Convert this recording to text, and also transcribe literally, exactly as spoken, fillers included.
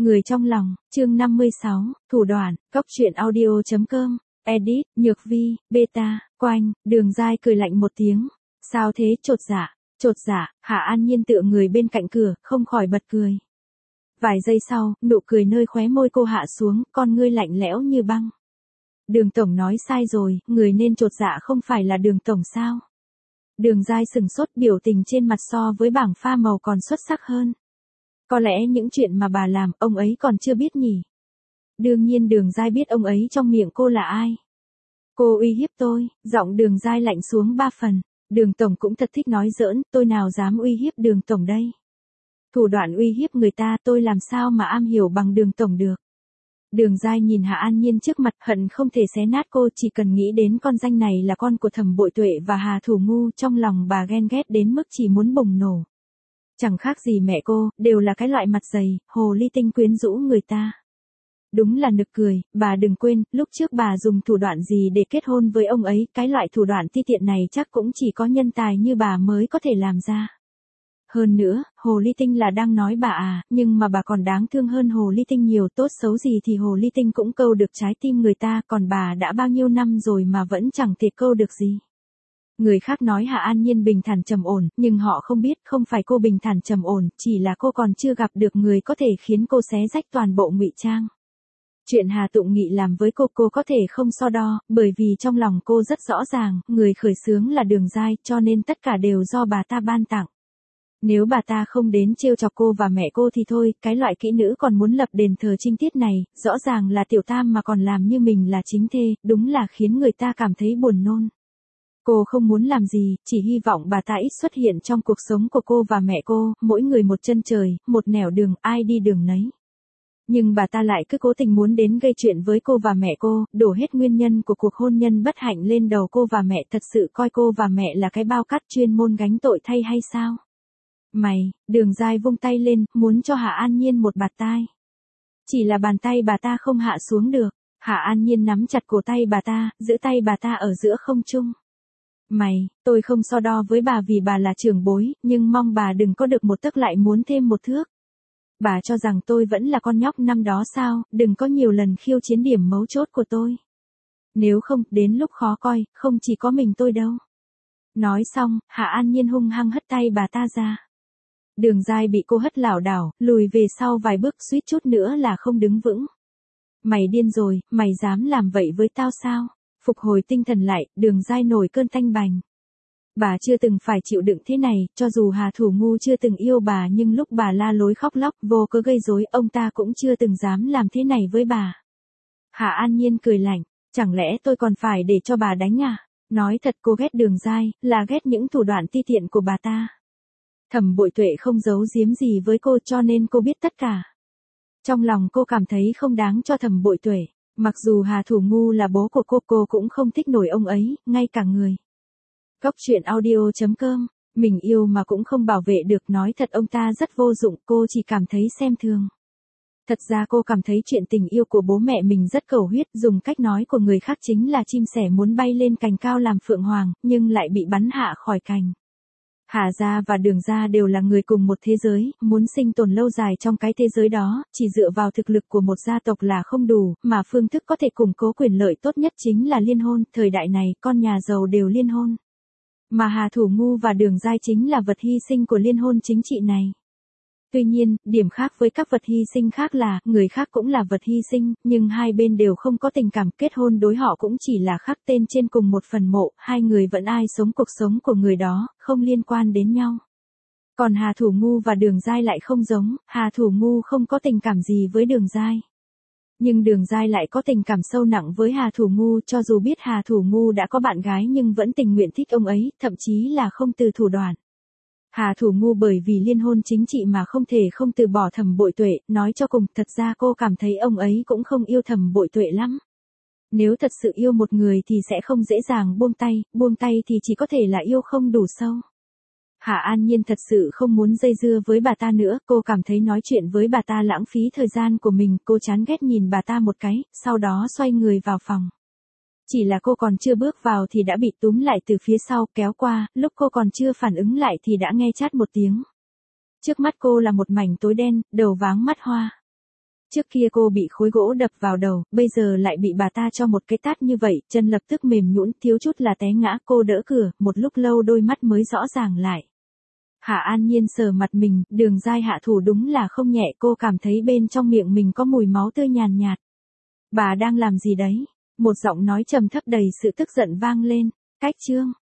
Người trong lòng, chương năm mươi sáu, thủ đoạn, cóc truyện audio.com, edit, Nhược Vi, beta, Quanh, Đường Giai cười lạnh một tiếng. Sao thế, chột dạ, chột dạ, Hạ An Nhiên tựa người bên cạnh cửa, không khỏi bật cười. Vài giây sau, nụ cười nơi khóe môi cô hạ xuống, con ngươi lạnh lẽo như băng. Đường tổng nói sai rồi, người nên chột dạ không phải là Đường tổng sao? Đường Giai sừng sốt, biểu tình trên mặt so với bảng pha màu còn xuất sắc hơn. Có lẽ những chuyện mà bà làm, ông ấy còn chưa biết nhỉ. Đương nhiên Đường Giai biết ông ấy trong miệng cô là ai. Cô uy hiếp tôi, giọng Đường Giai lạnh xuống ba phần. Đường tổng cũng thật thích nói giỡn, tôi nào dám uy hiếp Đường tổng đây. Thủ đoạn uy hiếp người ta tôi làm sao mà am hiểu bằng Đường tổng được. Đường Giai nhìn Hạ An Nhiên trước mặt, hận không thể xé nát cô, chỉ cần nghĩ đến con danh này là con của Thẩm Bội Tuệ và Hà Thủ Ngu, trong lòng bà ghen ghét đến mức chỉ muốn bùng nổ. Chẳng khác gì mẹ cô, đều là cái loại mặt dày, hồ ly tinh quyến rũ người ta. Đúng là nực cười, bà đừng quên, lúc trước bà dùng thủ đoạn gì để kết hôn với ông ấy, cái loại thủ đoạn ti tiện này chắc cũng chỉ có nhân tài như bà mới có thể làm ra. Hơn nữa, hồ ly tinh là đang nói bà à, nhưng mà bà còn đáng thương hơn hồ ly tinh nhiều, tốt xấu gì thì hồ ly tinh cũng câu được trái tim người ta, còn bà đã bao nhiêu năm rồi mà vẫn chẳng thể câu được gì. Người khác nói Hạ An Nhiên bình thản trầm ổn, nhưng họ không biết không phải cô bình thản trầm ổn, chỉ là cô còn chưa gặp được người có thể khiến cô xé rách toàn bộ ngụy trang. Chuyện Hà Tụng Nghị làm với cô cô có thể không so đo, bởi vì trong lòng cô rất rõ ràng, người khởi xướng là Đường Giai, cho nên tất cả đều do bà ta ban tặng. Nếu bà ta không đến trêu chọc cô và mẹ cô thì thôi, cái loại kỹ nữ còn muốn lập đền thờ trinh tiết này, rõ ràng là tiểu tam mà còn làm như mình là chính thê, đúng là khiến người ta cảm thấy buồn nôn. Cô không muốn làm gì, chỉ hy vọng bà ta ít xuất hiện trong cuộc sống của cô và mẹ cô, mỗi người một chân trời, một nẻo đường, ai đi đường nấy. Nhưng bà ta lại cứ cố tình muốn đến gây chuyện với cô và mẹ cô, đổ hết nguyên nhân của cuộc hôn nhân bất hạnh lên đầu cô và mẹ, thật sự coi cô và mẹ là cái bao cát chuyên môn gánh tội thay hay sao? Mày, Đường Giai vung tay lên, muốn cho Hạ An Nhiên một bạt tai. Chỉ là bàn tay bà ta không hạ xuống được, Hạ An Nhiên nắm chặt cổ tay bà ta, giữ tay bà ta ở giữa không trung. Mày, tôi không so đo với bà vì bà là trưởng bối, nhưng mong bà đừng có được một tấc lại muốn thêm một thước. Bà cho rằng tôi vẫn là con nhóc năm đó sao, đừng có nhiều lần khiêu chiến điểm mấu chốt của tôi. Nếu không, đến lúc khó coi, không chỉ có mình tôi đâu. Nói xong, Hạ An Nhiên hung hăng hất tay bà ta ra. Đường Giai bị cô hất lảo đảo, lùi về sau vài bước, suýt chút nữa là không đứng vững. Mày điên rồi, mày dám làm vậy với tao sao? Phục hồi tinh thần lại, Đường Giai nổi cơn tanh bành. Bà chưa từng phải chịu đựng thế này, cho dù Hà Thủ Ngu chưa từng yêu bà nhưng lúc bà la lối khóc lóc vô cớ gây rối, ông ta cũng chưa từng dám làm thế này với bà. Hạ An Nhiên cười lạnh, chẳng lẽ tôi còn phải để cho bà đánh à? Nói thật cô ghét Đường Giai, là ghét những thủ đoạn ti tiện của bà ta. Thẩm Bội Tuệ không giấu giếm gì với cô cho nên cô biết tất cả. Trong lòng cô cảm thấy không đáng cho Thẩm Bội Tuệ, mặc dù Hà Thủ Ngu là bố của cô, cô cũng không thích nổi ông ấy, ngay cả người. Cóc truyện audio.com, mình yêu mà cũng không bảo vệ được, nói thật ông ta rất vô dụng, cô chỉ cảm thấy xem thường. Thật ra cô cảm thấy chuyện tình yêu của bố mẹ mình rất cầu huyết, dùng cách nói của người khác chính là chim sẻ muốn bay lên cành cao làm phượng hoàng, nhưng lại bị bắn hạ khỏi cành. Hà gia và Đường gia đều là người cùng một thế giới, muốn sinh tồn lâu dài trong cái thế giới đó, chỉ dựa vào thực lực của một gia tộc là không đủ, mà phương thức có thể củng cố quyền lợi tốt nhất chính là liên hôn, thời đại này, con nhà giàu đều liên hôn. Mà Hà Thủ Ngu và Đường Giai chính là vật hy sinh của liên hôn chính trị này. Tuy nhiên, điểm khác với các vật hy sinh khác là, người khác cũng là vật hy sinh, nhưng hai bên đều không có tình cảm, kết hôn đối họ cũng chỉ là khắc tên trên cùng một phần mộ, hai người vẫn ai sống cuộc sống của người đó, không liên quan đến nhau. Còn Hà Thủ Ngu và Đường Giai lại không giống, Hà Thủ Ngu không có tình cảm gì với Đường Giai. Nhưng Đường Giai lại có tình cảm sâu nặng với Hà Thủ Ngu, cho dù biết Hà Thủ Ngu đã có bạn gái nhưng vẫn tình nguyện thích ông ấy, thậm chí là không từ thủ đoạn. Hà Thủ Ngu bởi vì liên hôn chính trị mà không thể không từ bỏ Thẩm Bội Tuệ, nói cho cùng, thật ra cô cảm thấy ông ấy cũng không yêu Thẩm Bội Tuệ lắm. Nếu thật sự yêu một người thì sẽ không dễ dàng buông tay, buông tay thì chỉ có thể là yêu không đủ sâu. Hạ An Nhiên thật sự không muốn dây dưa với bà ta nữa, cô cảm thấy nói chuyện với bà ta lãng phí thời gian của mình, cô chán ghét nhìn bà ta một cái, sau đó xoay người vào phòng. Chỉ là cô còn chưa bước vào thì đã bị túm lại từ phía sau, kéo qua, lúc cô còn chưa phản ứng lại thì đã nghe chát một tiếng. Trước mắt cô là một mảnh tối đen, đầu váng mắt hoa. Trước kia cô bị khối gỗ đập vào đầu, bây giờ lại bị bà ta cho một cái tát như vậy, chân lập tức mềm nhũn, thiếu chút là té ngã. Cô đỡ cửa, một lúc lâu đôi mắt mới rõ ràng lại. Hạ An Nhiên sờ mặt mình, Đường Giai hạ thủ đúng là không nhẹ, cô cảm thấy bên trong miệng mình có mùi máu tươi nhàn nhạt. Bà đang làm gì đấy? Một giọng nói trầm thấp đầy sự tức giận vang lên. Cách Trương.